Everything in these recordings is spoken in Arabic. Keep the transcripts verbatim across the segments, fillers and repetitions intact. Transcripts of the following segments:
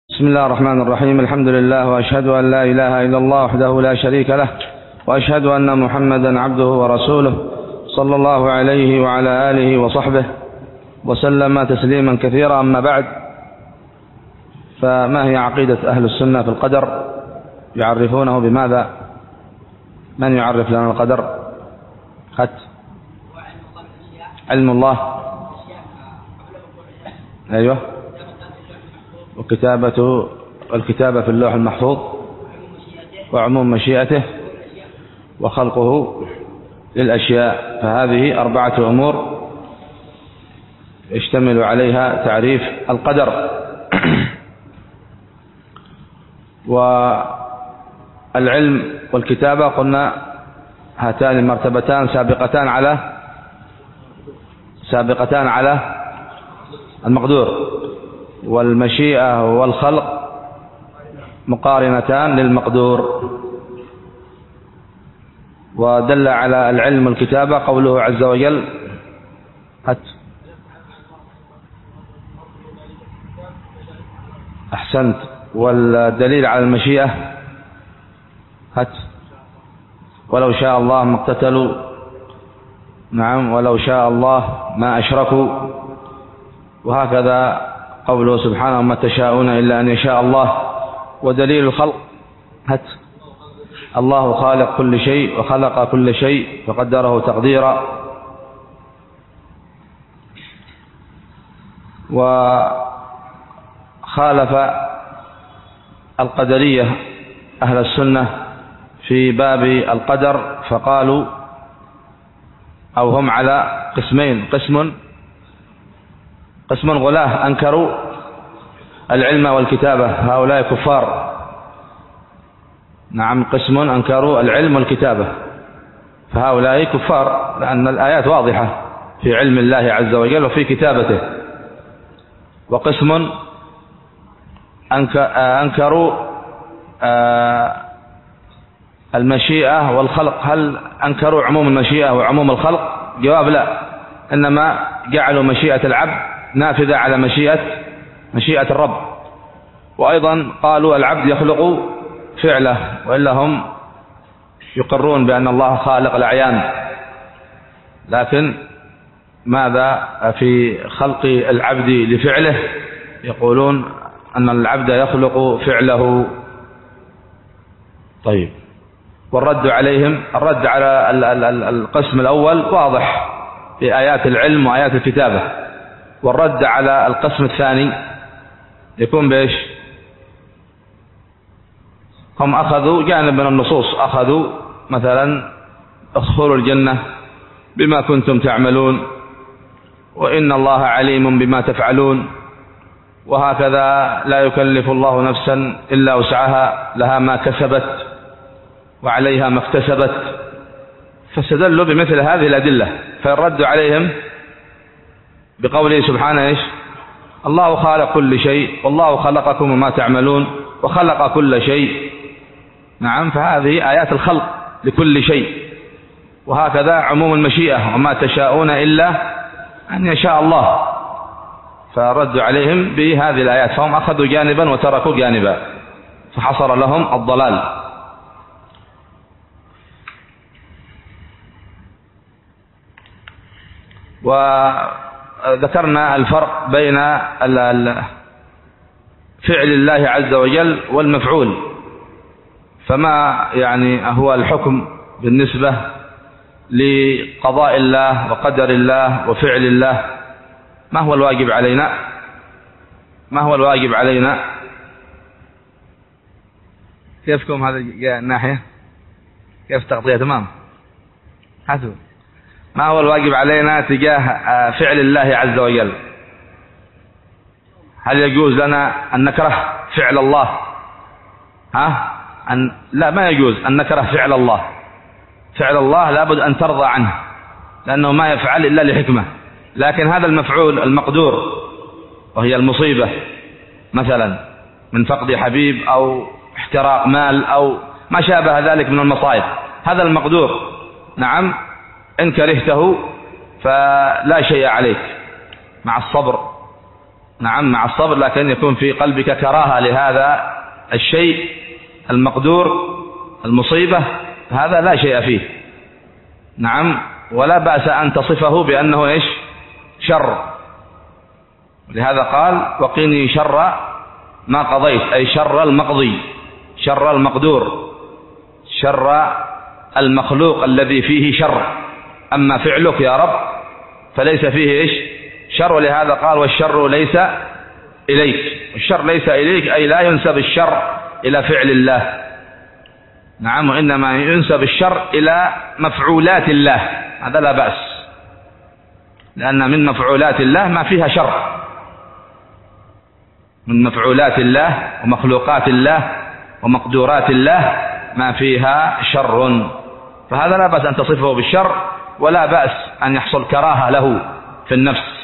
بسم الله الرحمن الرحيم. الحمد لله، وأشهد أن لا إله إلا الله وحده لا شريك له، وأشهد أن محمدا عبده ورسوله صلى الله عليه وعلى آله وصحبه وسلم تسليما كثيرا. أما بعد، فما هي عقيدة أهل السنة في القدر؟ يعرفونه بماذا؟ من يعرف لنا القدر؟ خط علم الله، أيوه، وكتابة الكتابة في اللوح المحفوظ، وعموم مشيئته، وخلقه للأشياء. فهذه أربعة أمور يشتمل عليها تعريف القدر. والعلم والكتابة قلنا هاتان مرتبتان سابقتان على سابقتان على المقدور، والمشيئة والخلق مقارنتان للمقدور. ودل على العلم والكتابة قوله عز وجل: هات أحسنت. والدليل على المشيئة: هات ولو شاء الله ما اقتتلوا، نعم، ولو شاء الله ما أشركوا. وهكذا قوله سبحانه: ما تشاءون إلا أن يشاء الله. ودليل الخلق: هات الله خالق كل شيء وخلق كل شيء فقدره تقديرا. وخالف القدرية أهل السنة في باب القدر، فقالوا، أو هم على قسمين: قسم قسم غلاة أنكروا العلم والكتابة، هؤلاء كفار. نعم، قسم أنكروا العلم والكتابة، فهؤلاء كفار، لأن الآيات واضحة في علم الله عز وجل وفي كتابته. وقسم أنكروا المشيئة والخلق. هل أنكروا عموم المشيئة وعموم الخلق؟ جواب: لا، إنما جعلوا مشيئة العبد نافذة على مشيئة مشيئة الرب. وأيضا قالوا العبد يخلق فعله، وإلا هم يقرون بأن الله خالق الأعيان، لكن ماذا في خلق العبد لفعله؟ يقولون أن العبد يخلق فعله. طيب، والرد عليهم، الرد على القسم الأول واضح في آيات العلم وآيات الكتابة، والرد على القسم الثاني يكون بإيش؟ هم أخذوا جانب من النصوص، أخذوا مثلا: ادخلوا الجنة بما كنتم تعملون، وإن الله عليم بما تفعلون، وهكذا لا يكلف الله نفسا إلا وسعها، لها ما كسبت وعليها ما اكتسبت. فاستدلوا بمثل هذه الأدلة، فالرد عليهم بقوله سبحانه: إيش؟ الله خالق كل شيء، والله خلقكم وما تعملون، وخلق كل شيء. نعم، فهذه آيات الخلق لكل شيء. وهكذا عموم المشيئة: وما تشاءون إلا أن يشاء الله. فردوا عليهم بهذه الآيات، فهم أخذوا جانبا وتركوا جانبا، فحصل لهم الضلال. وذكرنا الفرق بين فعل الله عز وجل والمفعول. فما يعني هو الحكم بالنسبة لقضاء الله وقدر الله وفعل الله؟ ما هو الواجب علينا؟ ما هو الواجب علينا؟ كيفكم هذا الناحية؟ كيف تغطية؟ تمام. هاتوا. ما هو الواجب علينا تجاه فعل الله عز وجل؟ هل يجوز لنا أن نكره فعل الله؟ ها؟ أن لا، ما يجوز أن نكره فعل الله. فعل الله لابد أن ترضى عنه، لأنه ما يفعل إلا لحكمة. لكن هذا المفعول المقدور، وهي المصيبة مثلا من فقد حبيب أو احتراق مال أو ما شابه ذلك من المصائب، هذا المقدور، نعم، إن كرهته فلا شيء عليك مع الصبر نعم مع الصبر، لكن يكون في قلبك كراهة لهذا الشيء المقدور المصيبة، هذا لا شيء فيه. نعم، ولا بأس أن تصفه بأنه إيش؟ شر. لهذا قال وقني شر ما قضيت، أي شر المقضي، شر المقدور، شر المخلوق الذي فيه شر. أما فعلك يا رب فليس فيه إيش؟ شر. ولهذا قال والشر ليس إليك. الشر ليس إليك أي لا ينسب الشر إلى فعل الله. نعم، وإنما ينسب الشر إلى مفعولات الله، هذا لا بأس، لأن من مفعولات الله ما فيها شر، من مفعولات الله ومخلوقات الله ومقدورات الله ما فيها شر، فهذا لا بأس أن تصفه بالشر، ولا بأس أن يحصل كراهة له في النفس.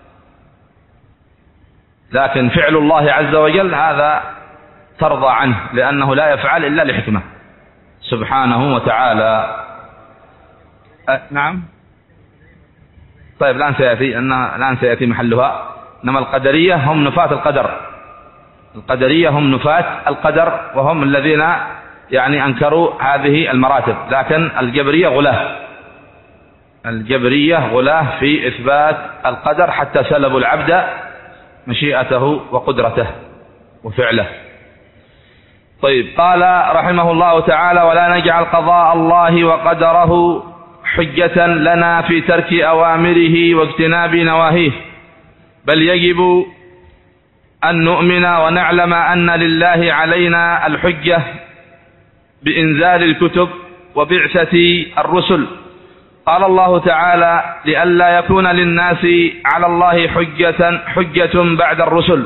لكن فعل الله عز وجل هذا ترضى عنه، لأنه لا يفعل إلا لحكمة سبحانه وتعالى. أه نعم. طيب الآن سيأتي أن الآن سيأتي محلها. إنما القدرية هم نفاة القدر، القدرية هم نفاة القدر، وهم الذين يعني أنكروا هذه المراتب. لكن الجبرية غلاة، الجبرية غلاة في إثبات القدر، حتى سلبوا العبد مشيئته وقدرته وفعله. طيب، قال رحمه الله تعالى ولا نجعل قضاء الله وقدره حجة لنا في ترك أوامره واجتناب نواهيه، بل يجب أن نؤمن ونعلم أن لله علينا الحجة بإنزال الكتب وبعثة الرسل. قال الله تعالى لئلا يكون للناس على الله حجة, حجة بعد الرسل.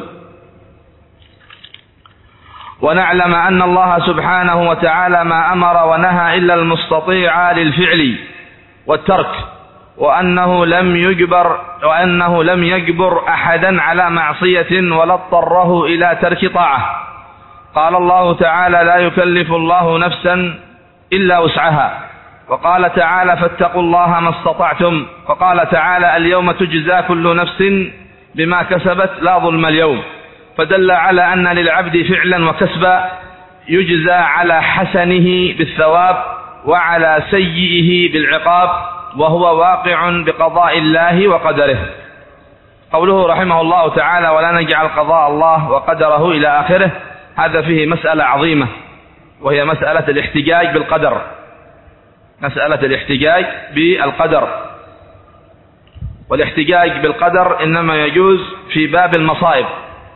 ونعلم أن الله سبحانه وتعالى ما أمر ونهى إلا المستطيع للفعل والترك، وأنه لم يجبر وأنه لم يجبر أحدا على معصية ولا اضطره إلى ترك طاعة. قال الله تعالى لا يكلف الله نفسا إلا وسعها. وقال تعالى فاتقوا الله ما استطعتم. وقال تعالى اليوم تجزى كل نفس بما كسبت لا ظلم اليوم. فدل على أن للعبد فعلا وكسبا يجزى على حسنه بالثواب وعلى سيئه بالعقاب، وهو واقع بقضاء الله وقدره. قوله رحمه الله تعالى ولا نجعل قضاء الله وقدره إلى آخره، هذا فيه مسألة عظيمة، وهي مسألة الاحتجاج بالقدر، مسألة الاحتجاج بالقدر. والاحتجاج بالقدر إنما يجوز في باب المصائب،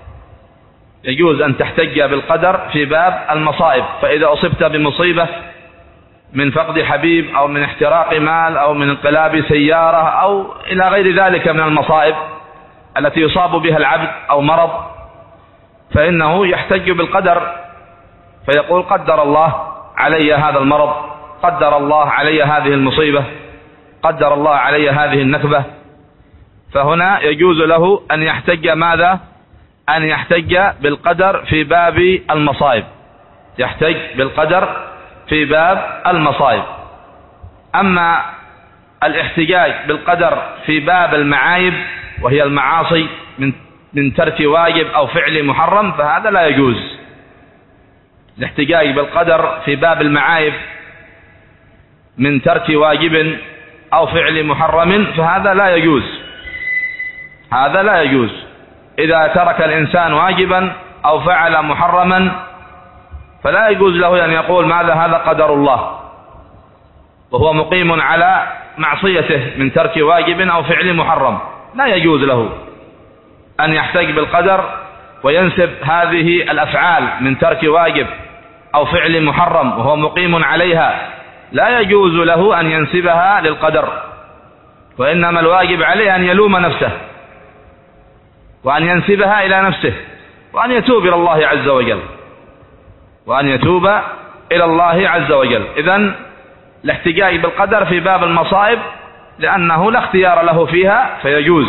يجوز أن تحتج بالقدر في باب المصائب. فإذا أصبت بمصيبة من فقد حبيب أو من احتراق مال أو من انقلاب سيارة أو إلى غير ذلك من المصائب التي يصاب بها العبد أو مرض، فإنه يحتج بالقدر، فيقول قدر الله علي هذا المرض، قدر الله علي هذه المصيبة، قدر الله علي هذه النكبة. فهنا يجوز له أن يحتج ماذا؟ أن يحتج بالقدر في باب المصائب، يحتج بالقدر في باب المصائب. أما الاحتجاج بالقدر في باب المعايب وهي المعاصي من من ترك واجب أو فعل محرم، فهذا لا يجوز. الاحتجاج بالقدر في باب المعايب من ترك واجب أو فعل محرم فهذا لا يجوز، هذا لا يجوز. إذا ترك الإنسان واجبا أو فعل محرما فلا يجوز له أن يقول ماذا هذا قدر الله وهو مقيم على معصيته من ترك واجب أو فعل محرم، لا يجوز له أن يحتج بالقدر وينسب هذه الأفعال من ترك واجب أو فعل محرم وهو مقيم عليها، لا يجوز له أن ينسبها للقدر. وإنما الواجب عليه أن يلوم نفسه وأن ينسبها إلى نفسه وأن يتوب إلى الله عز وجل، وأن يتوب إلى الله عز وجل. إذن الاحتجاج بالقدر في باب المصائب لأنه لا اختيار له فيها فيجوز،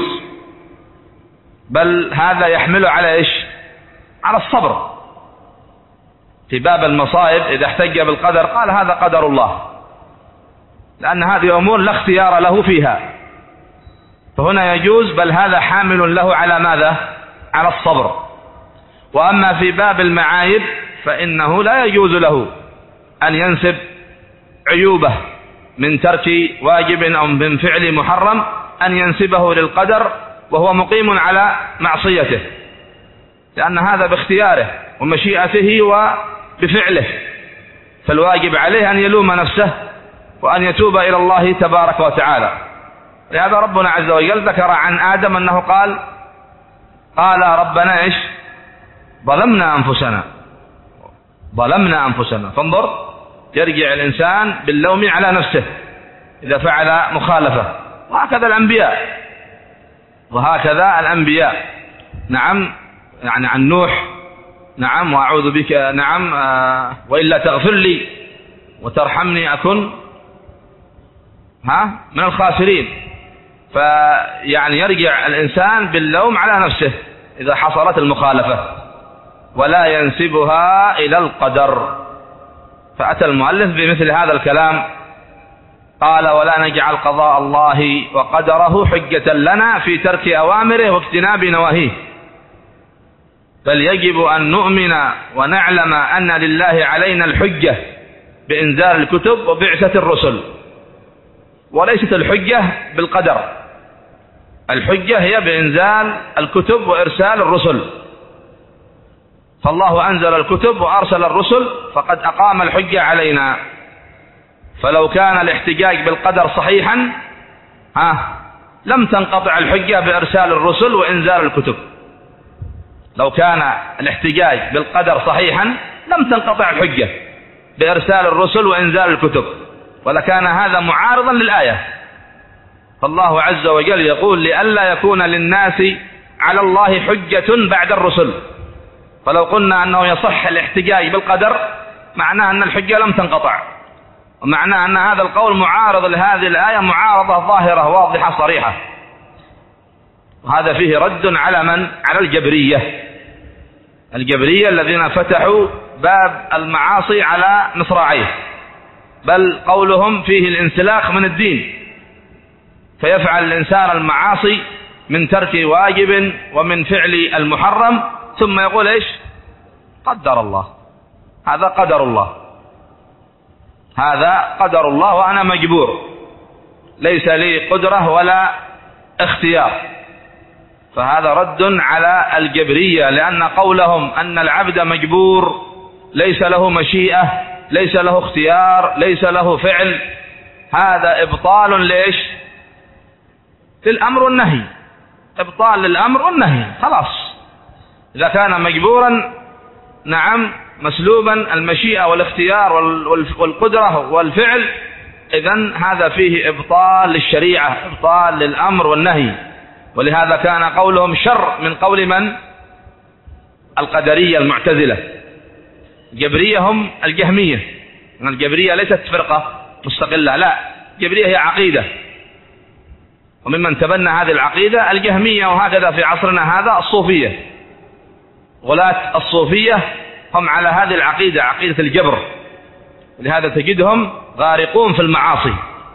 بل هذا يحمل على إيش؟ على الصبر. في باب المصائب إذا احتج بالقدر قال هذا قدر الله، لأن هذه أمور لا اختيار له فيها، فهنا يجوز، بل هذا حامل له على ماذا؟ على الصبر. وأما في باب المعايب فإنه لا يجوز له أن ينسب عيوبه من ترك واجب أو من فعل محرم أن ينسبه للقدر وهو مقيم على معصيته، لأن هذا باختياره ومشيئته وبفعله، فالواجب عليه أن يلوم نفسه وأن يتوب إلى الله تبارك وتعالى. لهذا ربنا عز وجل ذكر عن آدم أنه قال قال ربنا إيش؟ ظلمنا أنفسنا ظلمنا أنفسنا. فانظر، يرجع الإنسان باللوم على نفسه إذا فعل مخالفة. وهكذا الأنبياء وهكذا الأنبياء نعم، يعني عن نوح نعم وأعوذ بك نعم آه وإلا تغفر لي وترحمني أكن ها من الخاسرين. فيعني يرجع الإنسان باللوم على نفسه إذا حصلت المخالفة ولا ينسبها إلى القدر. فأتى المؤلف بمثل هذا الكلام، قال ولا نجعل قضاء الله وقدره حجة لنا في ترك أوامره واجتناب نواهيه، بل يجب أن نؤمن ونعلم أن لله علينا الحجة بإنزال الكتب وبعثة الرسل، وليست الحجة بالقدر. الحجة هي بإنزال الكتب وإرسال الرسل، فالله أنزل الكتب وأرسل الرسل فقد أقام الحجة علينا. فلو كان الاحتجاج بالقدر صحيحا ها لم تنقطع الحجة بإرسال الرسل وإنزال الكتب. لو كان الاحتجاج بالقدر صحيحا لم تنقطع الحجة بإرسال الرسل وإنزال الكتب، ولكان هذا معارضا للآية. فالله عز وجل يقول لئلا يكون للناس على الله حجة بعد الرسل. فلو قلنا أنه يصح الاحتجاج بالقدر معناه أن الحجة لم تنقطع، ومعناه أن هذا القول معارض لهذه الآية معارضة ظاهرة واضحة صريحة. وهذا فيه رد على من؟ على الجبرية. الجبرية الذين فتحوا باب المعاصي على مصراعيه، بل قولهم فيه الانسلاخ من الدين، فيفعل الإنسان المعاصي من ترك واجب ومن فعل المحرم ثم يقول إيش؟ قدر الله، هذا قدر الله، هذا قدر الله وأنا مجبور، ليس لي قدرة ولا اختيار. فهذا رد على الجبرية، لأن قولهم أن العبد مجبور ليس له مشيئة ليس له اختيار ليس له فعل، هذا إبطال ليش؟ للأمر والنهي، إبطال للأمر والنهي. خلاص إذا كان مجبورا نعم مسلوبا المشيئة والاختيار والقدرة والفعل، إذن هذا فيه إبطال للشريعة، إبطال للأمر والنهي. ولهذا كان قولهم شر من قول من؟ القدرية المعتزلة. الجبرية هم الجهمية، الجبرية ليست فرقة مستقلة، لا، الجبرية هي عقيدة، وممن تبنى هذه العقيدة الجهمية، وهكذا في عصرنا هذا الصوفية. غلاة الصوفية هم على هذه العقيدة، عقيدة الجبر، ولهذا تجدهم غارقون في المعاصي.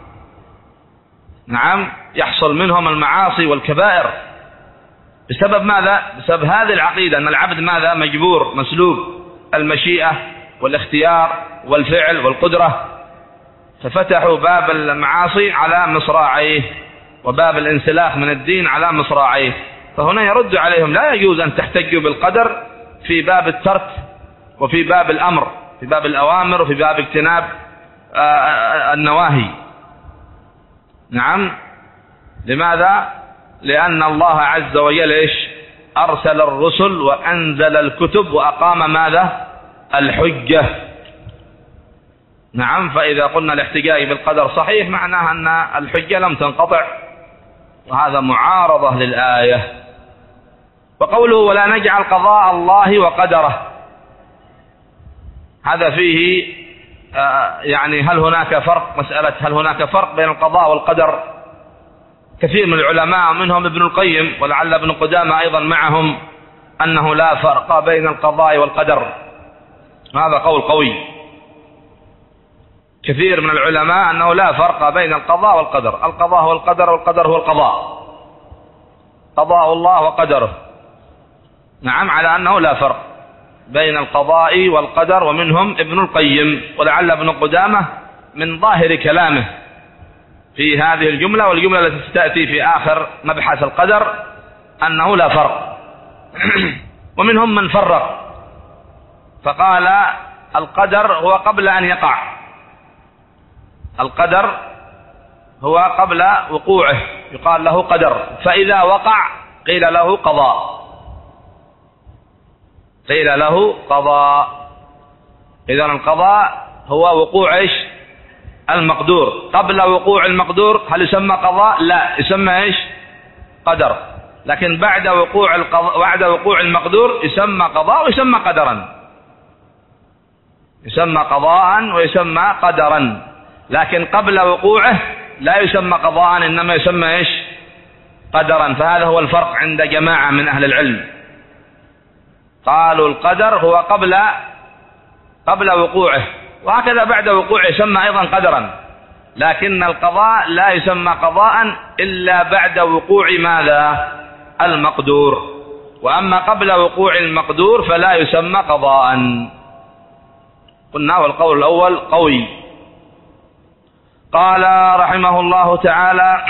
نعم، يحصل منهم المعاصي والكبائر بسبب ماذا؟ بسبب هذه العقيدة أن العبد ماذا؟ مجبور، مسلوب المشيئة والاختيار والفعل والقدرة. ففتحوا باب المعاصي على مصراعيه وباب الانسلاخ من الدين على مصراعيه. فهنا يرد عليهم لا يجوز أن تحتجوا بالقدر في باب الترك وفي باب الأمر، في باب الأوامر وفي باب اجتناب النواهي. نعم، لماذا؟ لأن الله عز وجل إيش؟ أرسل الرسل وأنزل الكتب وأقام ماذا؟ الحجة. نعم، فإذا قلنا الاحتجاج بالقدر صحيح معناه أن الحجة لم تنقطع، وهذا معارضة للآية. وقوله ولا نجعل قضاء الله وقدره، هذا فيه آه يعني هل هناك فرق؟ مسألة هل هناك فرق بين القضاء والقدر؟ كثير من العلماء منهم ابن القيم ولعل ابن قدامة أيضا معهم أنه لا فرق بين القضاء والقدر، هذا قول قوي. كثير من العلماء أنه لا فرق بين القضاء والقدر، القضاء هو القدر والقدر هو القضاء، قضاء الله وقدره. نعم، على أنه لا فرق بين القضاء والقدر، ومنهم ابن القيم، ولعل ابن قدامة من ظاهر كلامه في هذه الجملة والجملة التي ستأتي في آخر مبحث القدر أنه لا فرق. ومنهم من فرق فقال القدر هو قبل أن يقع، القدر هو قبل وقوعه يقال له قدر، فإذا وقع قيل له قضاء، قيل له قضاء. إذن القضاء هو وقوع إيش؟ المقدور. قبل وقوع المقدور هل يسمى قضاء؟ لا، يسمى إيش؟ قدر. لكن بعد وقوع القضاء، بعد وقوع المقدور يسمى قضاء ويسمى قدرا، يسمى قضاء ويسمى قدرا. لكن قبل وقوعه لا يسمى قضاء، إنما يسمى إيش؟ قدرا. فهذا هو الفرق عند جماعة من أهل العلم، قالوا القدر هو قبل قبل وقوعه، وهكذا بعد وقوعه يسمى أيضا قدرا. لكن القضاء لا يسمى قضاء إلا بعد وقوع ماذا؟ المقدور. وأما قبل وقوع المقدور فلا يسمى قضاء. قلنا والقول الأول قوي. قال رحمه الله تعالى: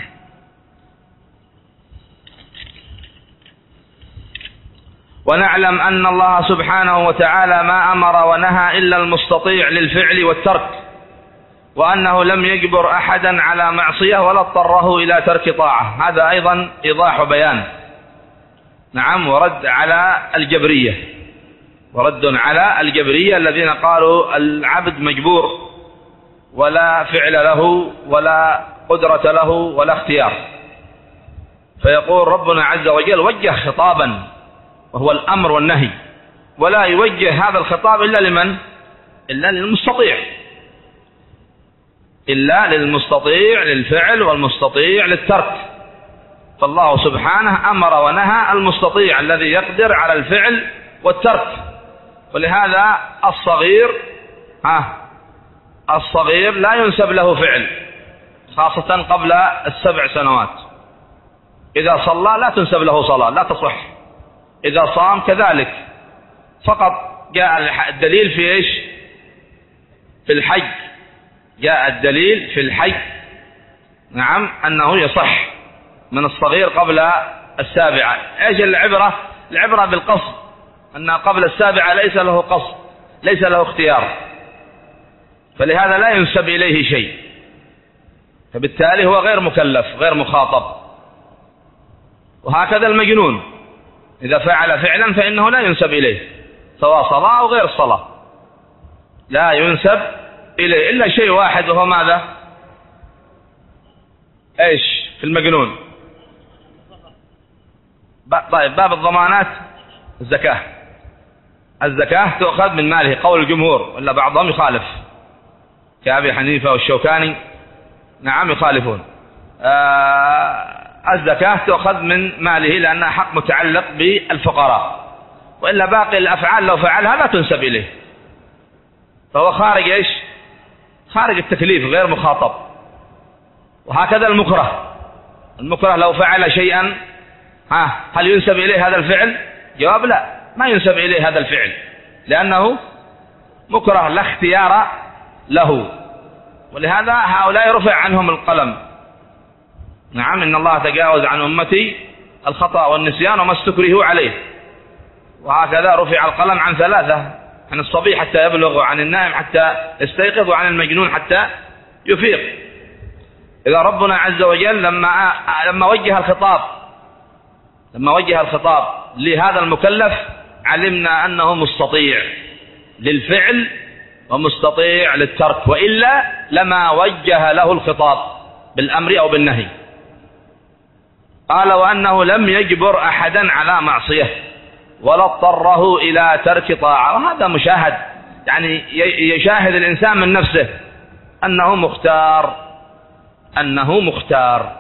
ونعلم أن الله سبحانه وتعالى ما أمر ونهى إلا المستطيع للفعل والترك، وأنه لم يجبر أحدا على معصية ولا اضطره إلى ترك طاعة. هذا أيضا إيضاح بيان، نعم، ورد على الجبرية، ورد على الجبرية الذين قالوا العبد مجبور ولا فعل له ولا قدرة له ولا اختيار. فيقول ربنا عز وجل وجه خطابا وهو الأمر والنهي، ولا يوجه هذا الخطاب إلا لمن؟ إلا للمستطيع، إلا للمستطيع للفعل والمستطيع للترك. فالله سبحانه أمر ونهى المستطيع الذي يقدر على الفعل والترك. ولهذا الصغير ها الصغير لا ينسب له فعل، خاصة قبل السبع سنوات. إذا صلى لا تنسب له صلاة، لا تصح. إذا صام كذلك، فقط جاء الدليل في إيش؟ في الحج، جاء الدليل في الحج، نعم، أنه يصح من الصغير قبل السابعة. إيش العبرة؟ العبرة بالقصد، أن قبل السابعة ليس له قصد، ليس له اختيار، فلهذا لا ينسب إليه شيء، فبالتالي هو غير مكلف غير مخاطب. وهكذا المجنون إذا فعل فعلا فإنه لا ينسب إليه، سواء صلاة أو غير الصلاة، لا ينسب إليه إلا شيء واحد، وهو ماذا؟ إيش في المجنون؟ طيب، باب الضمانات. الزكاة، الزكاة تؤخذ من ماله، قول الجمهور، ولا بعضهم يخالف كأبي حنيفة والشوكاني، نعم، يخالفون. آه الزكاة تؤخذ من ماله لأنها حق متعلق بالفقراء، وإلا باقي الأفعال لو فعلها لا تنسب إليه، فهو خارج إيش؟ خارج التكليف، غير مخاطب. وهكذا المكره، المكره لو فعل شيئا ها هل ينسب إليه هذا الفعل؟ جواب لا، ما ينسب إليه هذا الفعل، لأنه مكره لا اختيار له. ولهذا هؤلاء رفع عنهم القلم، نعم، إن الله تجاوز عن أمتي الخطأ والنسيان وما استكرهوا عليه. وهكذا رفع القلم عن ثلاثة: عن الصبي حتى يبلغ، وعن النائم حتى يستيقظ، وعن المجنون حتى يفيق. إذا ربنا عز وجل لما لما وجه الخطاب لما وجه الخطاب لهذا المكلف علمنا أنه مستطيع للفعل ومستطيع للترك، وإلا لما وجه له الخطاب بالأمر أو بالنهي. قال: وأنه لم يجبر أحدا على معصية ولا اضطره إلى ترك طاعة. وهذا مشاهد، يعني يشاهد الإنسان من نفسه أنه مختار، أنه مختار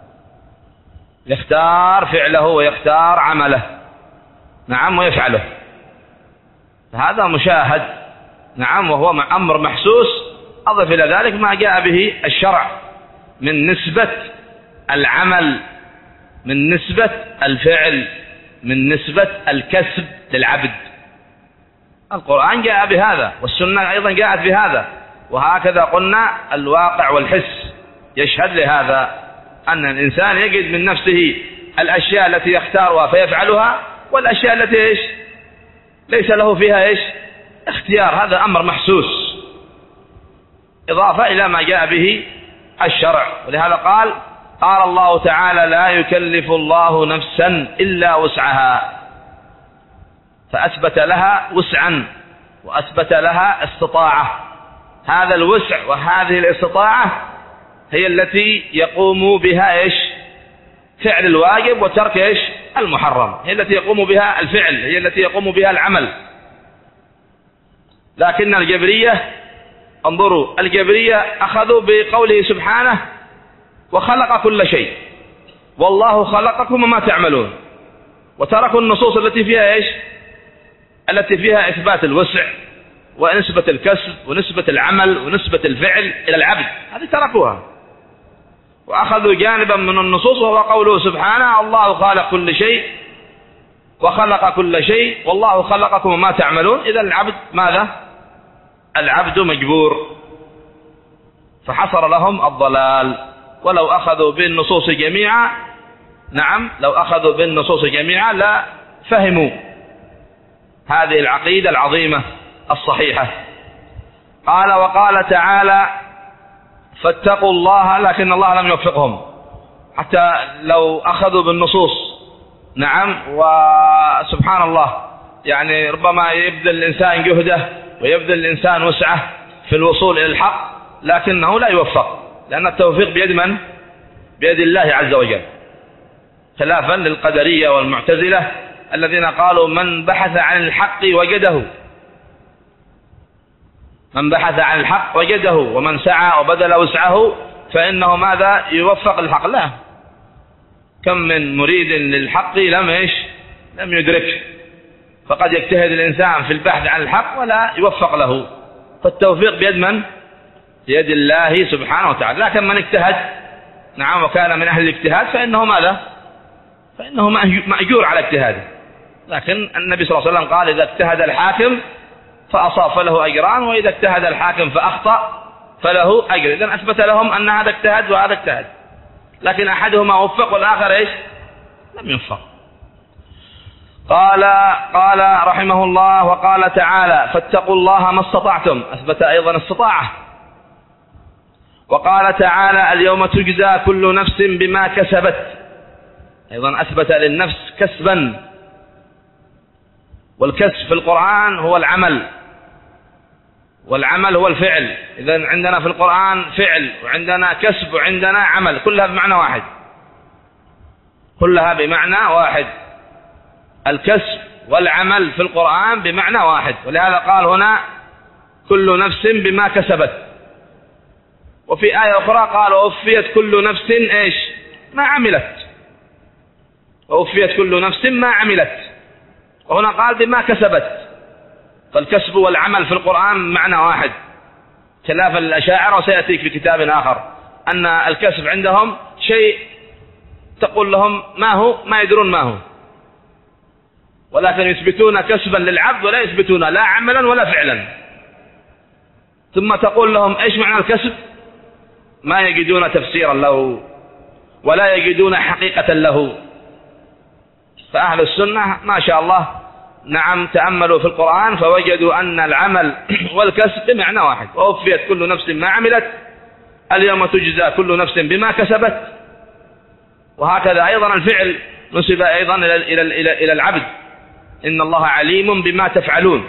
يختار فعله ويختار عمله، نعم، ويفعله. هذا مشاهد، نعم، وهو أمر محسوس. أضف إلى ذلك ما جاء به الشرع من نسبة العمل، من نسبة الفعل من نسبة الكسب للعبد. القرآن جاء بهذا والسنة أيضا جاءت بهذا، وهكذا قلنا الواقع والحس يشهد لهذا، أن الإنسان يجد من نفسه الأشياء التي يختارها فيفعلها، والأشياء التي إيش ليس له فيها إيش اختيار. هذا أمر محسوس إضافة إلى ما جاء به الشرع. ولهذا قال قال الله تعالى لا يكلف الله نفسا إلا وسعها، فأثبت لها وسعا وأثبت لها استطاعة. هذا الوسع وهذه الاستطاعة هي التي يقوم بها إيش فعل الواجب وترك إيش المحرم، هي التي يقوم بها الفعل، هي التي يقوم بها العمل. لكن الجبرية، انظروا، الجبرية أخذوا بقوله سبحانه وخلق كل شيء والله خلقكم وما تعملون، وتركوا النصوص التي فيها إيش التي فيها إثبات الوسع ونسبة الكسب ونسبة العمل ونسبة الفعل إلى العبد، هذه تركوها وأخذوا جانبا من النصوص وهو قوله سبحانه الله خالق كل شيء وخلق كل شيء والله خلقكم وما تعملون. إذا العبد ماذا؟ العبد مجبور، فحصر لهم الضلال. ولو أخذوا بالنصوص جميعا، نعم لو أخذوا بالنصوص جميعا لا فهموا هذه العقيدة العظيمة الصحيحة. قال وقال تعالى فاتقوا الله، لكن الله لم يوفقهم حتى لو أخذوا بالنصوص. نعم، وسبحان الله، يعني ربما يبذل الإنسان جهده ويبذل الإنسان وسعه في الوصول إلى الحق، لكنه لا يوفق، لأن التوفيق بيد من؟ بيد الله عز وجل، خلافا للقدرية والمعتزلة الذين قالوا من بحث عن الحق وجده، من بحث عن الحق وجده، ومن سعى وبذل وسعه فإنه ماذا؟ يوفق الحق. لا، كم من مريد للحق لم إيش لم يدرك، فقد يجتهد الإنسان في البحث عن الحق ولا يوفق له، فالتوفيق بيد من؟ بيد الله سبحانه وتعالى. لكن من اجتهد، نعم، وكان من أهل الاجتهاد فإنه ماذا؟ فإنه مأجور على اجتهاده. لكن النبي صلى الله عليه وسلم قال إذا اجتهد الحاكم فأصاب فله أجران، وإذا اجتهد الحاكم فأخطأ فله أجر. إذن أثبت لهم أن هذا اجتهد وهذا اجتهد، لكن أحدهما وفق والآخر إيش لم يوفق. قال قال رحمه الله وقال تعالى فاتقوا الله ما استطعتم، أثبت أيضا استطاعة. وقال تعالى اليوم تجزى كل نفس بما كسبت، أيضا أثبت للنفس كسبا، والكسب في القرآن هو العمل، والعمل هو الفعل. إذن عندنا في القرآن فعل وعندنا كسب وعندنا عمل، كلها بمعنى واحد، كلها بمعنى واحد. الكسب والعمل في القرآن بمعنى واحد، ولهذا قال هنا كل نفس بما كسبت. وفي آية أخرى قال ووفيت كل نفس إيش ما عملت، ووفيت كل نفس ما عملت، وهنا قال بما كسبت. فالكسب والعمل في القرآن معنى واحد، خلافا للأشاعرة، وسيأتيك في كتاب آخر أن الكسب عندهم شيء تقول لهم ما هو ما يدرون ما هو، ولكن يثبتون كسبا للعبد ولا يثبتون لا عملا ولا فعلا. ثم تقول لهم إيش معنى الكسب، ما يجدون تفسيرا له ولا يجدون حقيقة له. فأهل السنة ما شاء الله، نعم، تأملوا في القرآن فوجدوا أن العمل والكسب بمعنى واحد. ووفيت كل نفس ما عملت، اليوم تجزى كل نفس بما كسبت. وهكذا أيضا الفعل نسب أيضا إلى إلى إلى إلى العبد، إن الله عليم بما تفعلون،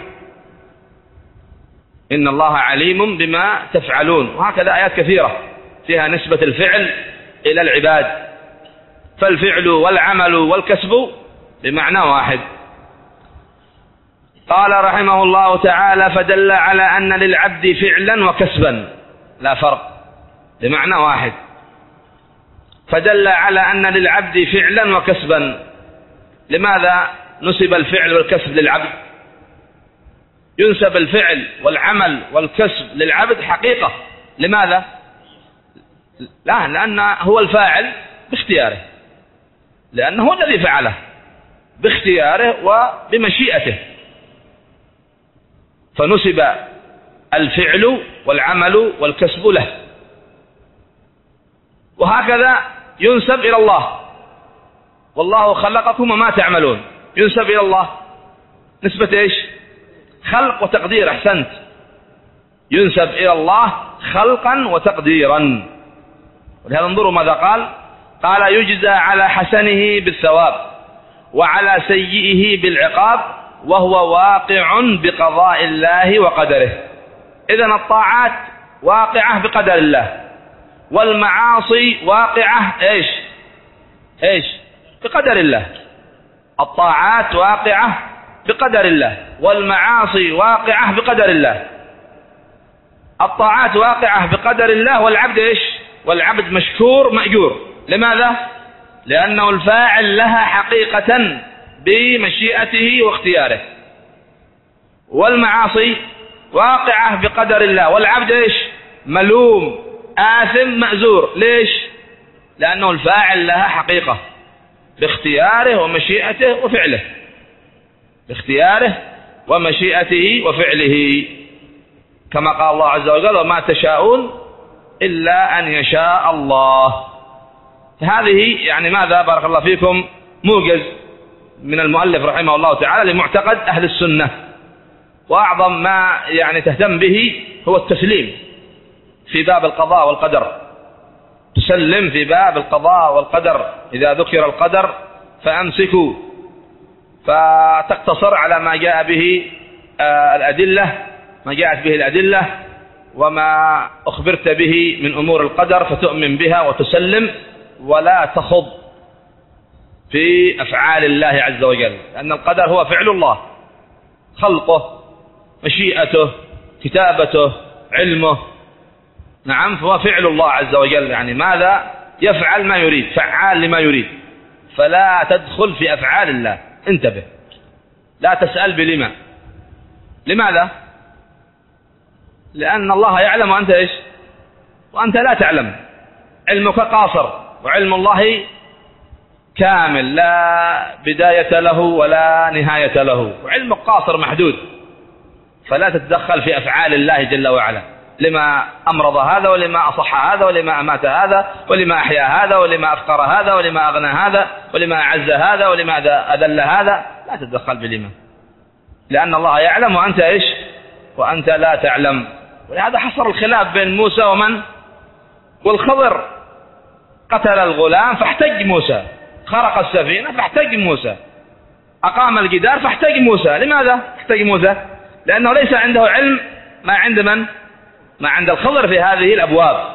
إن الله عليم بما تفعلون. وهكذا آيات كثيرة فيها نسبة الفعل إلى العباد، فالفعل والعمل والكسب بمعنى واحد. قال رحمه الله تعالى فدل على أن للعبد فعلا وكسبا لا فرق، بمعنى واحد. فدل على أن للعبد فعلا وكسبا. لماذا نسب الفعل والكسب للعبد؟ ينسب الفعل والعمل والكسب للعبد حقيقة. لماذا؟ لا، لأن هو الفاعل باختياره، لأنه هو الذي فعله، باختياره وبمشيئته، فنسب الفعل والعمل والكسب له. وهكذا ينسب إلى الله، والله خلقكم وما تعملون، ينسب إلى الله نسبة إيش؟ خلق وتقدير. أحسنت، ينسب إلى الله خلقا وتقديرا. ولهذا انظروا ماذا قال، قال يجزى على حسنه بالثواب وعلى سيئه بالعقاب وهو واقع بقضاء الله وقدره. إذن الطاعات واقعة بقدر الله، والمعاصي واقعة إيش؟ إيش؟ بقدر الله. الطاعات واقعة بقدر الله، والمعاصي واقعة بقدر الله. الطاعات واقعة بقدر الله، والعبد إيش؟ والعبد مشكور مأجور. لماذا؟ لأنه الفاعل لها حقيقة بمشيئته واختياره. والمعاصي واقعة بقدر الله، والعبد إيش؟ ملوم آثم مأزور. ليش؟ لأنه الفاعل لها حقيقة باختياره ومشيئته وفعله، باختياره ومشيئته وفعله، كما قال الله عز وجل وما تشاءون إلا أن يشاء الله. هذه يعني ماذا بارك الله فيكم موجز من المؤلف رحمه الله تعالى لمعتقد أهل السنة. وأعظم ما يعني تهتم به هو التسليم في باب القضاء والقدر، تسلم في باب القضاء والقدر. إذا ذكر القدر فأمسكوا، فتقتصر على ما جاء به الأدلة، ما جاءت به الأدلة وما أخبرت به من أمور القدر، فتؤمن بها وتسلم، ولا تخض في أفعال الله عز وجل، لأن القدر هو فعل الله، خلقه، مشيئته، كتابته، علمه. نعم، فهو فعل الله عز وجل، يعني ماذا يفعل ما يريد، فعال لما يريد. فلا تدخل في أفعال الله، انتبه، لا تسأل بلما. لماذا؟ لأن الله يعلم وأنت إيش؟ وأنت لا تعلم. علمك قاصر، وعلم الله كامل لا بداية له ولا نهاية له، وعلمك قاصر محدود. فلا تتدخل في أفعال الله جل وعلا، لما أمرض هذا، ولما أصح هذا، ولما أمات هذا، ولما أحيا هذا، ولما أفقر هذا، ولما أغنى هذا، ولما أعز هذا، ولما أذل هذا. لا تتدخل بلما، لأن الله يعلم وأنت إيش؟ وأنت لا تعلم. ولهذا حصل الخلاف بين موسى ومن؟ والخضر. قتل الغلام فاحتج موسى، خرق السفينة فاحتج موسى، أقام الجدار فاحتج موسى. لماذا احتج موسى؟ لأنه ليس عنده علم ما عند من؟ ما عند الخضر في هذه الأبواب.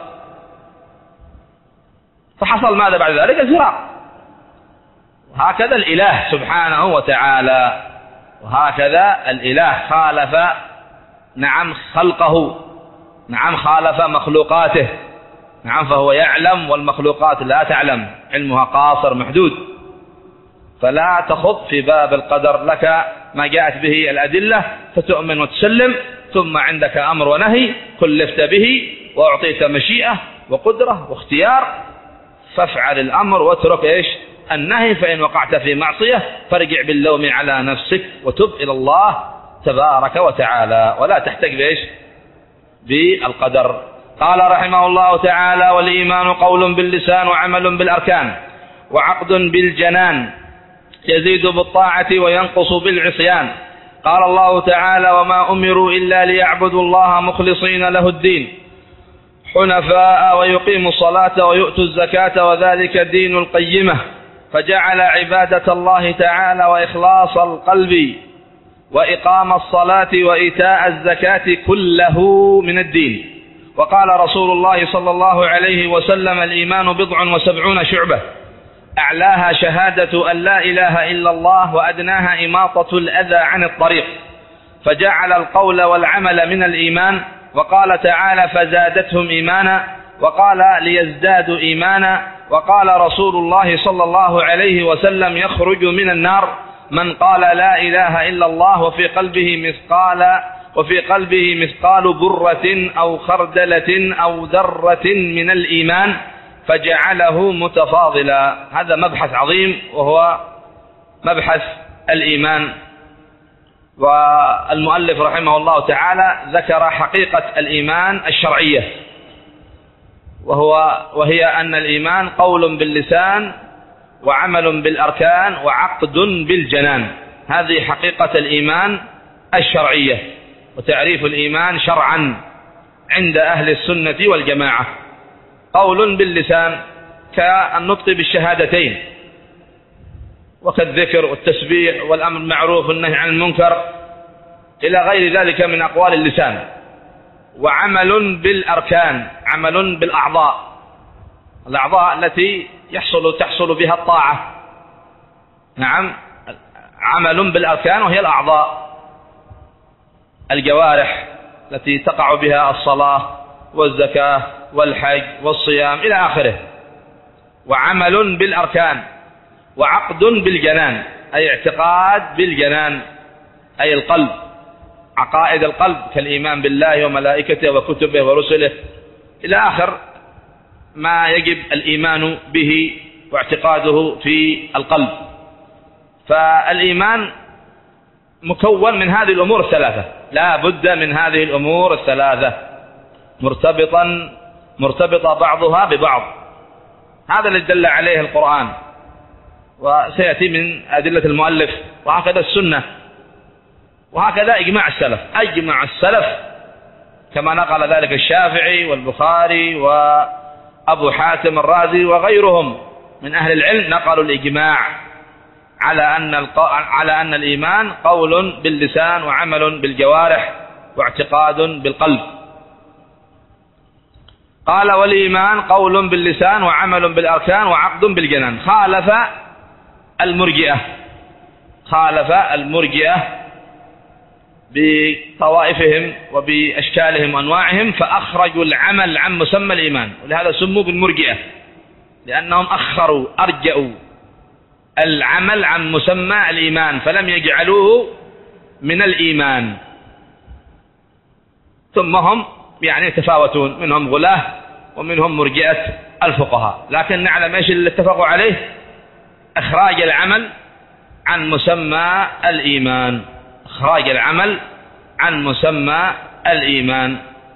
فحصل ماذا بعد ذلك؟ الفراق. وهكذا الإله سبحانه وتعالى، وهكذا الإله خالف نعم خلقه، نعم خالف مخلوقاته، نعم فهو يعلم والمخلوقات لا تعلم، علمها قاصر محدود. فلا تخض في باب القدر، لك ما جاءت به الأدلة فتؤمن وتسلم، ثم عندك أمر ونهي كلفت به وأعطيت مشيئة وقدرة واختيار، فافعل الأمر واترك إيش؟ النهي. فإن وقعت في معصية فارجع باللوم على نفسك وتب إلى الله تبارك وتعالى، ولا تحتج بإيش؟ بالقدر. قال رحمه الله تعالى: والإيمان قول باللسان وعمل بالأركان وعقد بالجنان، يزيد بالطاعة وينقص بالعصيان. قال الله تعالى: وما أمروا إلا ليعبدوا الله مخلصين له الدين حنفاء ويقيموا الصلاة ويؤتوا الزكاة وذلك دين القيمة. فجعل عبادة الله تعالى وإخلاص القلب وإقام الصلاة وإيتاء الزكاة كله من الدين. وقال رسول الله صلى الله عليه وسلم: الإيمان بضع وسبعون شعبة، أعلاها شهادة أن لا إله إلا الله وأدناها إماطة الأذى عن الطريق. فجعل القول والعمل من الإيمان. وقال تعالى: فزادتهم إيمانا. وقال: ليزدادوا إيمانا. وقال رسول الله صلى الله عليه وسلم: يخرج من النار من قال لا إله إلا الله وفي قلبه مثقال وفي قلبه مثقال برة أو خردلة أو ذرة من الإيمان، فجعله متفاضلا. هذا مبحث عظيم، وهو مبحث الإيمان. والمؤلف رحمه الله تعالى ذكر حقيقة الإيمان الشرعية، وهو وهي أن الإيمان قول باللسان وعمل بالأركان وعقد بالجنان. هذه حقيقة الإيمان الشرعية، وتعريف الإيمان شرعا عند أهل السنة والجماعة: قول باللسان كالنطق بالشهادتين، وكالذكر والتسبيح والأمر بالمعروف والنهي عن المنكر إلى غير ذلك من أقوال اللسان. وعمل بالأركان، عمل بالأعضاء، الأعضاء التي يحصل تحصل بها الطاعة. نعم، عمل بالأركان وهي الأعضاء، الجوارح التي تقع بها الصلاة والزكاة والحج والصيام إلى آخره. وعمل بالأركان وعقد بالجنان، أي اعتقاد بالجنان، أي القلب، عقائد القلب كالإيمان بالله وملائكته وكتبه ورسله إلى آخر ما يجب الإيمان به واعتقاده في القلب. فالإيمان مكون من هذه الأمور الثلاثة، لا بد من هذه الأمور الثلاثة، مرتبطا مرتبطة بعضها ببعض. هذا اللي دل عليه القرآن، وسيأتي من أدلة المؤلف، وهكذا السنة، وهكذا إجماع السلف. أجمع السلف كما نقل ذلك الشافعي والبخاري وأبو حاتم الرازي وغيرهم من أهل العلم، نقلوا الإجماع على أن الق... على أن الإيمان قول باللسان وعمل بالجوارح واعتقاد بالقلب. قال: والإيمان قول باللسان وعمل بالأركان وعقد بالجنان. خالف المرجئة، خالف المرجئة بطوائفهم وبأشكالهم وأنواعهم، فأخرجوا العمل عن مسمى الإيمان، ولهذا سموا بالمرجئة، لأنهم أخروا أرجأوا العمل عن مسمى الإيمان، فلم يجعلوه من الإيمان. ثم هم يعني يتفاوتون، منهم غلاة ومنهم مرجئة الفقهاء، لكن نعلم ايش اللي اتفقوا عليه: اخراج العمل عن مسمى الإيمان، اخراج العمل عن مسمى الإيمان.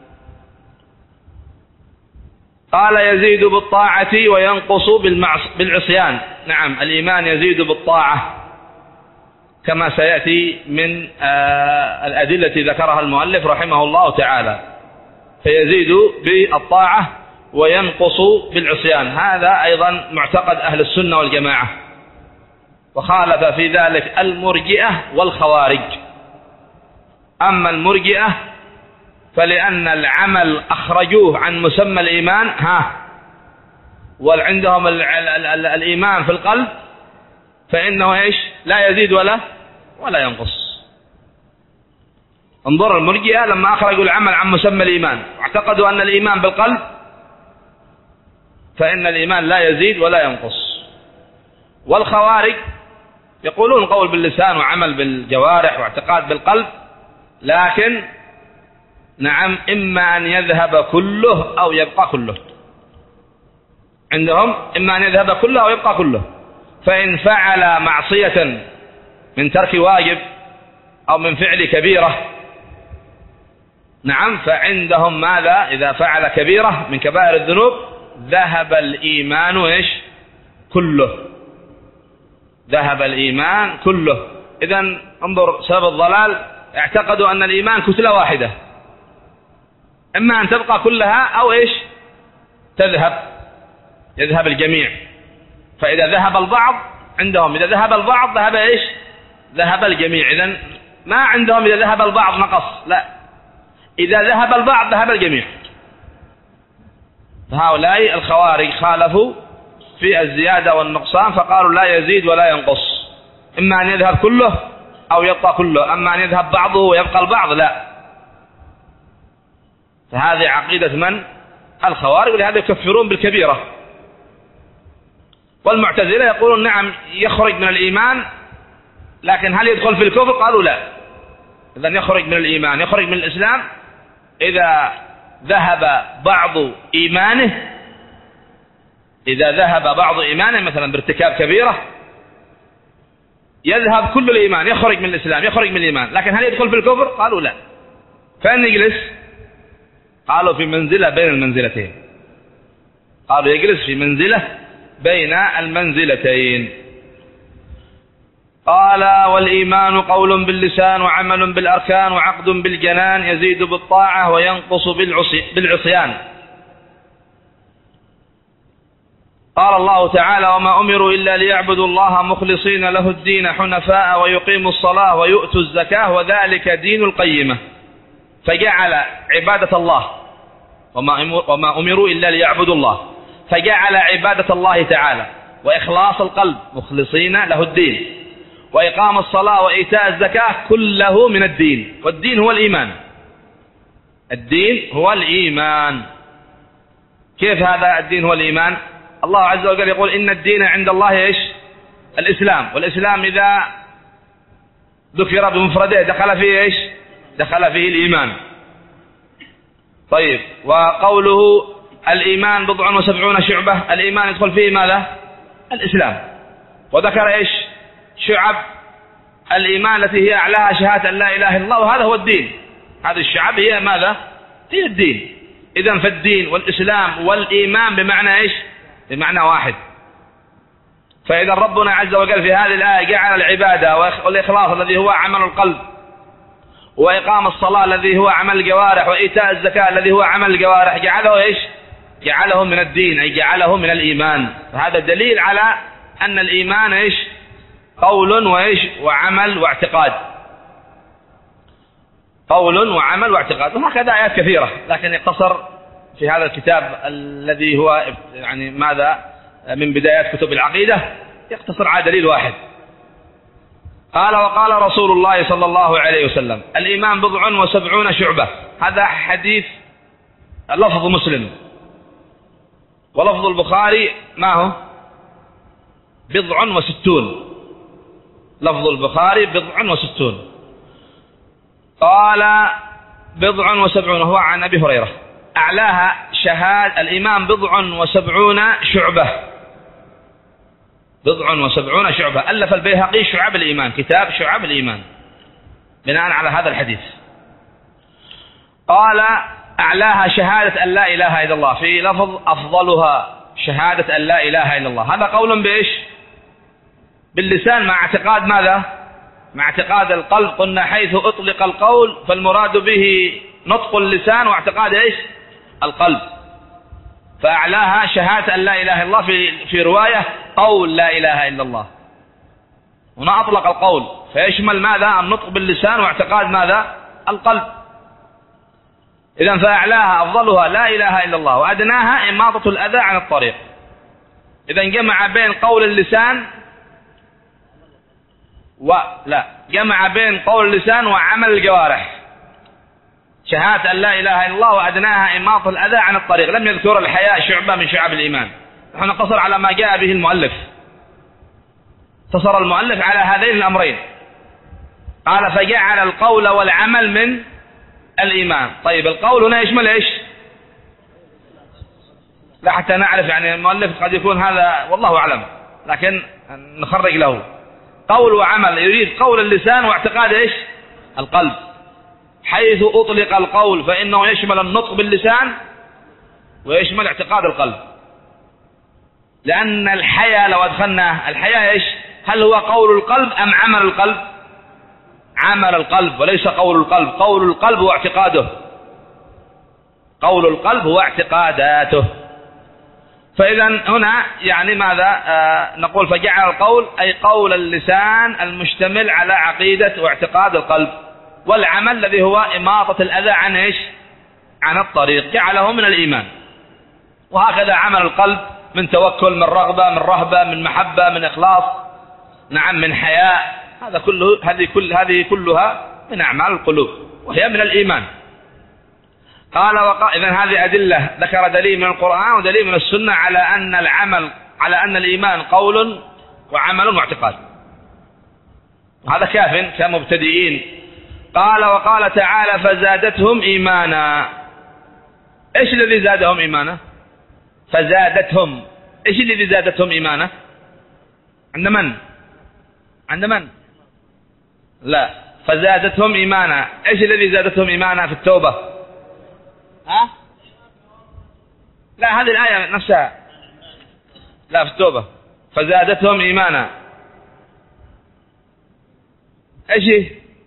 قال: يزيد بالطاعة وينقص بالعصيان. نعم، الإيمان يزيد بالطاعة كما سيأتي من الأدلة التي ذكرها المؤلف رحمه الله تعالى، فيزيد بالطاعة وينقص بالعصيان. هذا أيضا معتقد أهل السنة والجماعة، وخالف في ذلك المرجئة والخوارج. أما المرجئة فلأن العمل أخرجوه عن مسمى الإيمان، ها وعندهم الإيمان في القلب، فإنه إيش؟ لا يزيد ولا ولا ينقص. انظر المرجئة لما أخرجوا العمل عن مسمى الإيمان واعتقدوا أن الإيمان بالقلب، فإن الإيمان لا يزيد ولا ينقص. والخوارج يقولون قول باللسان وعمل بالجوارح واعتقاد بالقلب، لكن نعم إما أن يذهب كله أو يبقى كله. عندهم إما أن يذهب كله أو يبقى كله. فإن فعل معصية من ترك واجب أو من فعل كبيرة، نعم، فعندهم ماذا؟ إذا فعل كبيرة من كبائر الذنوب ذهب الإيمان إيش؟ كله، ذهب الإيمان كله. إذن انظر سبب الضلال، اعتقدوا أن الإيمان كتلة واحدة، إما أن تبقى كلها أو إيش؟ تذهب، يذهب الجميع. فإذا ذهب البعض عندهم، إذا ذهب البعض ذهب إيش؟ ذهب الجميع. إذن ما عندهم إذا ذهب البعض نقص، لا، إذا ذهب البعض ذهب الجميع. فهؤلاء الخوارج خالفوا في الزيادة والنقصان، فقالوا لا يزيد ولا ينقص، إما أن يذهب كله أو يبقى كله، أما أن يذهب بعضه ويبقى البعض لا. فهذه عقيدة من؟ الخوارج، ولهذا يكفرون بالكبيرة. والمعتزلة يقولون نعم يخرج من الإيمان، لكن هل يدخل في الكفر؟ قالوا لا. إذن يخرج من الإيمان، يخرج من الإسلام إذا ذهب بعض إيمانه، إذا ذهب بعض إيمانه مثلا بارتكاب كبيرة، يذهب كل الإيمان، يخرج من الإسلام، يخرج من الإيمان، لكن هل يدخل في الكفر؟ قالوا لا. فين يجلس؟ قالوا في منزلة بين المنزلتين، قالوا يجلس في منزلة بين المنزلتين. قال والإيمان قول باللسان وعمل بالأركان وعقد بالجنان يزيد بالطاعة وينقص بالعصيان. قال الله تعالى وما أمروا إلا ليعبدوا الله مخلصين له الدين حنفاء ويقيموا الصلاة ويؤتوا الزكاة وذلك دين القيمة. فجعل عبادة الله وما أمروا إلا ليعبدوا الله، فجعل عبادة الله تعالى وإخلاص القلب مخلصين له الدين وإقام الصلاة وإيتاء الزكاة كله من الدين. والدين هو الإيمان، الدين هو الإيمان. كيف هذا الدين هو الإيمان؟ الله عز وجل يقول إن الدين عند الله إيش؟ الإسلام. والإسلام إذا ذكر بمفرده دخل فيه إيش؟ دخل فيه الإيمان. طيب، وقوله الإيمان بضع وسبعون شعبة، الإيمان يدخل فيه ماذا؟ الإسلام. وذكر إيش؟ شعب الإيمان التي هي أعلاها شهادة أن لا إله إلا الله، وهذا هو الدين. هذه الشعب هي ماذا؟ هي الدين. إذن فالدين والإسلام والإيمان بمعنى إيش؟ بمعنى واحد. فإذا ربنا عز وجل في هذه الآية جعل العبادة والإخلاص الذي هو عمل القلب، وإقام الصلاة الذي هو عمل الجوارح، وإيتاء الزكاة الذي هو عمل الجوارح، جعله إيش؟ جعله من الدين، أي جعله من الإيمان. فهذا دليل على أن الإيمان إيش؟ قول وإيش؟ وعمل واعتقاد. قول وعمل واعتقاد. وهكذا آيات كثيرة، لكن يقتصر في هذا الكتاب الذي هو يعني ماذا من بدايات كتب العقيدة، يقتصر على دليل واحد. قال وقال رسول الله صلى الله عليه وسلم الإيمان بضع وسبعون شعبة. هذا حديث لفظ مسلم، ولفظ البخاري ما هو؟ بضع وستون. لفظ البخاري بضع وستون. قال بضع وسبعون هو عن أبي هريرة. أعلاها شهادة الإيمان بضع وسبعون شعبة. بضع وسبعون شعبة. ألف البيهقي شعب الإيمان، كتاب شعب الإيمان بناء على هذا الحديث. قال أعلاها شهادة أن لا إله إلا الله، في لفظ أفضلها شهادة أن لا إله إلا الله. هذا قول بإيش؟ باللسان مع اعتقاد ماذا؟ مع اعتقاد القلب. قلنا حيث أطلق القول فالمراد به نطق اللسان واعتقاد إيش؟ القلب. فأعلاها شهادة أن لا إله إلا الله، في في رواية قول لا إله إلا الله. هنا أطلق القول فيشمل ماذا؟ النطق باللسان واعتقاد ماذا؟ القلب. إذن فأعلاها أفضلها لا إله إلا الله، وأدناها إماطة الأذى عن الطريق. إذن جمع بين قول اللسان ولا جمع بين قول اللسان وعمل الجوارح. شهادة أن لا إله إلا الله وأدناها إماطة الأذى عن الطريق. لم يذكر الحياء شعبة من شعب الإيمان. نحن نقصر على ما جاء به المؤلف. اقتصر المؤلف على هذين الأمرين. قال فجعل القول والعمل من الإيمان. طيب القول هنا يشمل إيش؟ لا حتى نعرف، يعني المؤلف قد يكون هذا والله أعلم، لكن نخرج له. قول وعمل، يريد قول اللسان واعتقاد إيش؟ القلب. حيث أطلق القول فإنه يشمل النطق باللسان ويشمل اعتقاد القلب. لأن الحياء لو أدخلنا الحياء إيش؟ هل هو قول القلب أم عمل القلب؟ عمل القلب وليس قول القلب. قول القلب هو اعتقاده، قول القلب هو اعتقاداته. فإذا هنا يعني ماذا آه نقول؟ فجعل القول أي قول اللسان المشتمل على عقيدة واعتقاد القلب، والعمل الذي هو إماطة الأذى عن إيش؟ عن الطريق، جعله من الإيمان. وهكذا عمل القلب من توكل، من رغبة، من رهبة، من محبة، من إخلاص، نعم، من حياء. هذا كله هذه كل هذه كلها من أعمال القلوب وهي من الإيمان. قال وقال إذن هذه أدلة، ذكر دليل من القرآن ودليل من السنة على أن العمل على أن الإيمان قول وعمل واعتقاد. هذا كاف كمبتدئين. قال وقال تعالى فزادتهم إيمانا. إيش الذي زادهم إيمانا؟ فزادتهم. إيش الذي زادتهم إيمانا؟ عند من؟ عند من؟ لا، فزادتهم إيمانا. إيش الذي زادتهم إيمانا في التوبة؟ ها؟ لا، هذه الآية نفسها. لا، في التوبة فزادتهم إيمانا. إيش هي؟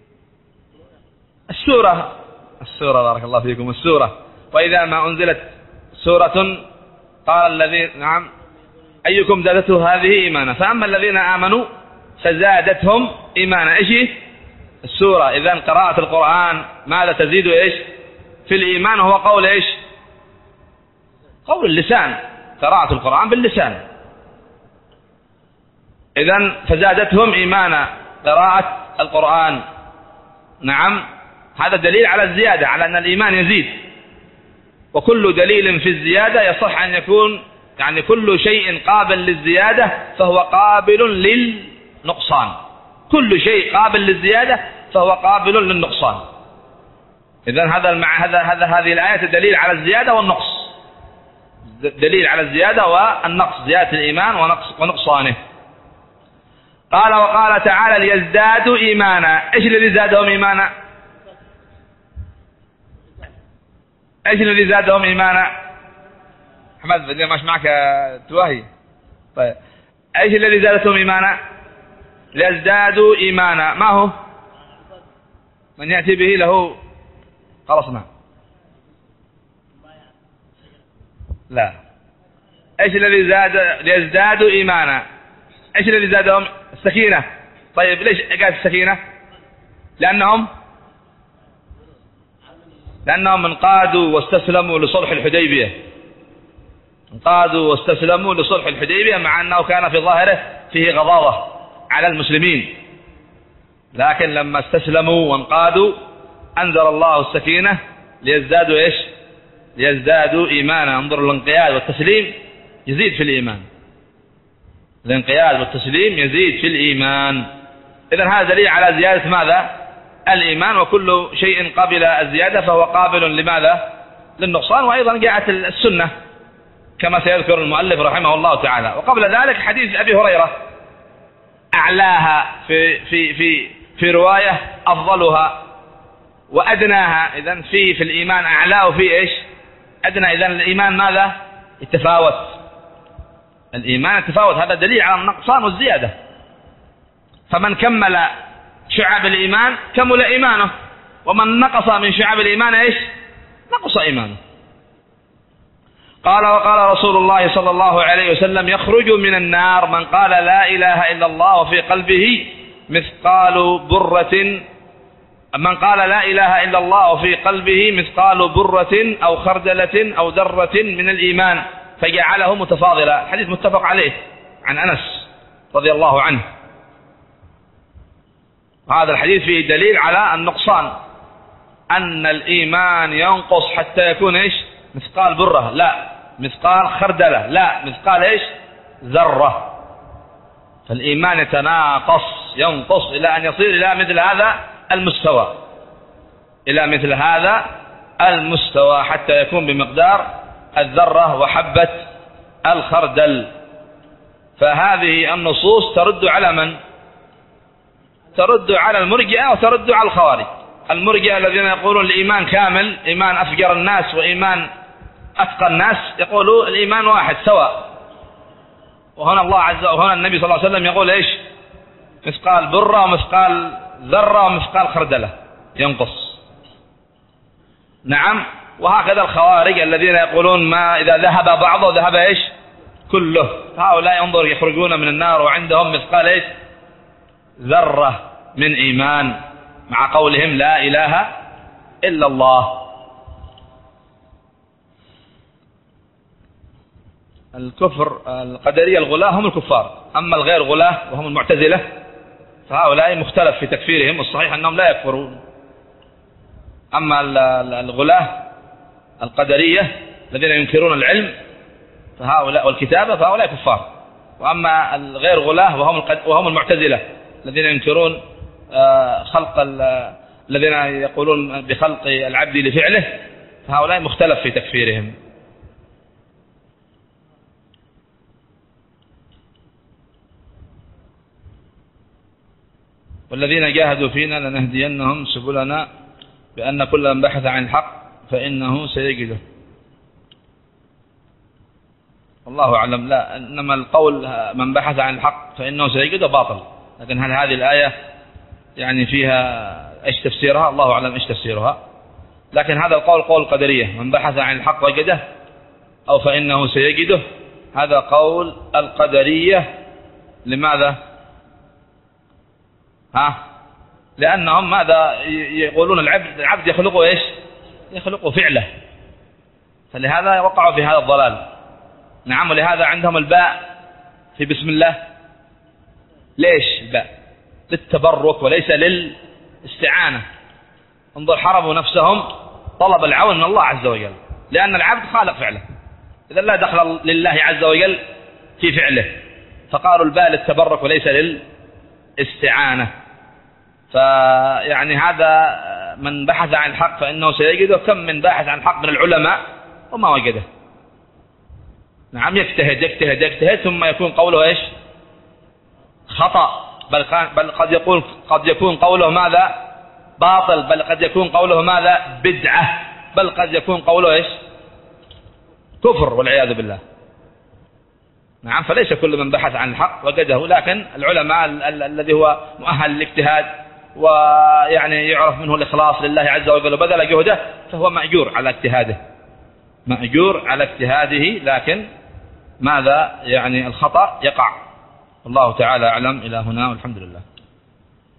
السورة السورة بارك الله فيكم. السورة وإذا ما أنزلت سورة قال الذين نعم أيكم زادته هذه إيمانا. فأما الذين آمنوا فزادتهم إيمانا. إيش هي؟ السورة. إذن قراءة القرآن ماذا تزيد إيش في الإيمان؟ هو قول إيش؟ قول اللسان. قراءة القرآن باللسان. إذن فزادتهم إيمانا قراءة القرآن. نعم، هذا دليل على الزيادة، على أن الإيمان يزيد. وكل دليل في الزيادة يصح أن يكون يعني كل شيء قابل للزيادة فهو قابل للنقصان. كل شيء قابل للزيادة فهو قابل للنقصان. إذن هذا المع... هذا هذا هذه الآية دليل على الزيادة والنقص. دليل على الزيادة والنقص، زيادة الإيمان ونقص ونقصانه. قال وقال تعالى ليزدادوا إيمانا. إيش الذي زادهم إيمانا؟ إيش الذي زادهم إيمانا؟ أحمد ماش معك تواهي. طيب، إيش الذي زادتهم إيمانا؟ ليزدادوا إيمانا. ما هو؟ من يأتي به له خلصنا. لا. إيش الذي زاد ليزدادوا إيمانا؟ إيش الذي زادهم؟ السكينة. طيب، ليش قالت السكينة؟ لأنهم لأنهم انقادوا واستسلموا لصلح الحديبية. انقادوا واستسلموا لصلح الحديبية مع أنه كان في ظاهره فيه غضاضة على المسلمين، لكن لما استسلموا وانقادوا أنزل الله السكينة ليزدادوا إيش؟ ليزدادوا إيمانا. انظروا، الانقياد والتسليم يزيد في الإيمان. الانقياد والتسليم يزيد في الإيمان. إذن هذا دليل على زيادة ماذا؟ الإيمان. وكل شيء قابل الزيادة فهو قابل لماذا؟ للنقصان. وأيضا جاءت السنة كما سيذكر المؤلف رحمه الله تعالى. وقبل ذلك حديث أبي هريرة أعلاها في في في في رواية أفضلها وأدناها. إذن في في الإيمان أعلاه في إيش؟ أدنى. إذن الإيمان ماذا؟ يتفاوت. الإيمان يتفاوت. هذا دليل على النقصان والزيادة. فمن كمل شعب الإيمان كمل إيمانه، ومن نقص من شعب الإيمان إيش؟ نقص إيمانه. قال وقال رسول الله صلى الله عليه وسلم يخرج من النار من قال لا إله إلا الله وفي قلبه مثقال برة من قال لا إله إلا الله وفي قلبه مثقال برة أو خردلة أو ذرة من الإيمان فجعله متفاضلا. حديث متفق عليه عن أنس رضي الله عنه. هذا الحديث فيه دليل على النقصان، أن الإيمان ينقص حتى يكون إيش؟ مثقال برة، لا مثقال خردلة، لا مثقال إيش؟ ذرة. فالإيمان يتناقص، ينقص إلى أن يصير إلى مثل هذا المستوى، إلى مثل هذا المستوى حتى يكون بمقدار الذرة وحبة الخردل. فهذه النصوص ترد على من؟ ترد على المرجئة وترد على الخوارج. المرجئة الذين يقولون الإيمان كامل، إيمان أفجر الناس وإيمان أتقى الناس، يقولوا الإيمان واحد سواء. وهنا الله عز وهنا النبي صلى الله عليه وسلم يقول إيش؟ مثقال برة ومثقال ذرة ومثقال خردلة ينقص. نعم. وهكذا الخوارج الذين يقولون ما إذا ذهب بعضه ذهب إيش؟ كله. هؤلاء انظر يخرجون من النار وعندهم مثقال إيش؟ ذرة من إيمان، مع قولهم لا إله إلا الله. الكفر القدرية الغلاة هم الكفار، أما الغير غلاة وهم المعتزلة فهؤلاء مختلف في تكفيرهم، والصحيح أنهم لا يكفرون. أما الغلاة القدرية الذين ينكرون العلم فهؤلاء والكتابة فهؤلاء كفار. وأما الغير غلاة وهم وهم المعتزلة الذين ينكرون خلق الذين يقولون بخلق العبد لفعله فهؤلاء مختلف في تكفيرهم. والذين جاهدوا فينا لنهدينهم سبلنا بأن كل من بحث عن الحق فإنه سيجده. الله أعلم. لا، إنما القول من بحث عن الحق فإنه سيجده باطل. لكن هل هذه الآية يعني فيها إيش تفسيرها؟ الله أعلم إيش تفسيرها. لكن هذا القول قول القدرية، من بحث عن الحق وجده أو فإنه سيجده، هذا قول القدرية. لماذا؟ ها؟ لأنهم ماذا يقولون؟ العبد العبد يخلقه إيش؟ يخلقه فعله، فلهذا وقعوا في هذا الضلال. نعم. ولهذا عندهم الباء في بسم الله. ليش الباء؟ للتبرك وليس للاستعانة. انظر، حرموا نفسهم طلب العون من الله عز وجل، لأن العبد خالق فعله، إذا لا دخل لله عز وجل في فعله، فقالوا الباء للتبرك وليس للاستعانة. فيعني هذا من بحث عن الحق فإنه سيجده. كم من باحث عن الحق من العلماء وما وجده. نعم، يجتهد يجتهد يجتهد ثم يكون قوله إيش؟ خطأ. بل, بل قد يكون قد يكون قوله ماذا؟ باطل. بل قد يكون قوله ماذا؟ بدعة. بل قد يكون قوله إيش؟ كفر والعياذ بالله. نعم. فليس كل من بحث عن الحق وجده، لكن العلماء الذي هو مؤهل للاجتهاد ويعني يعرف منه الإخلاص لله عز وجل وبذل جهده، فهو مأجور على اجتهاده، مأجور على اجتهاده. لكن ماذا يعني الخطأ يقع. الله تعالى أعلم. إلى هنا والحمد لله.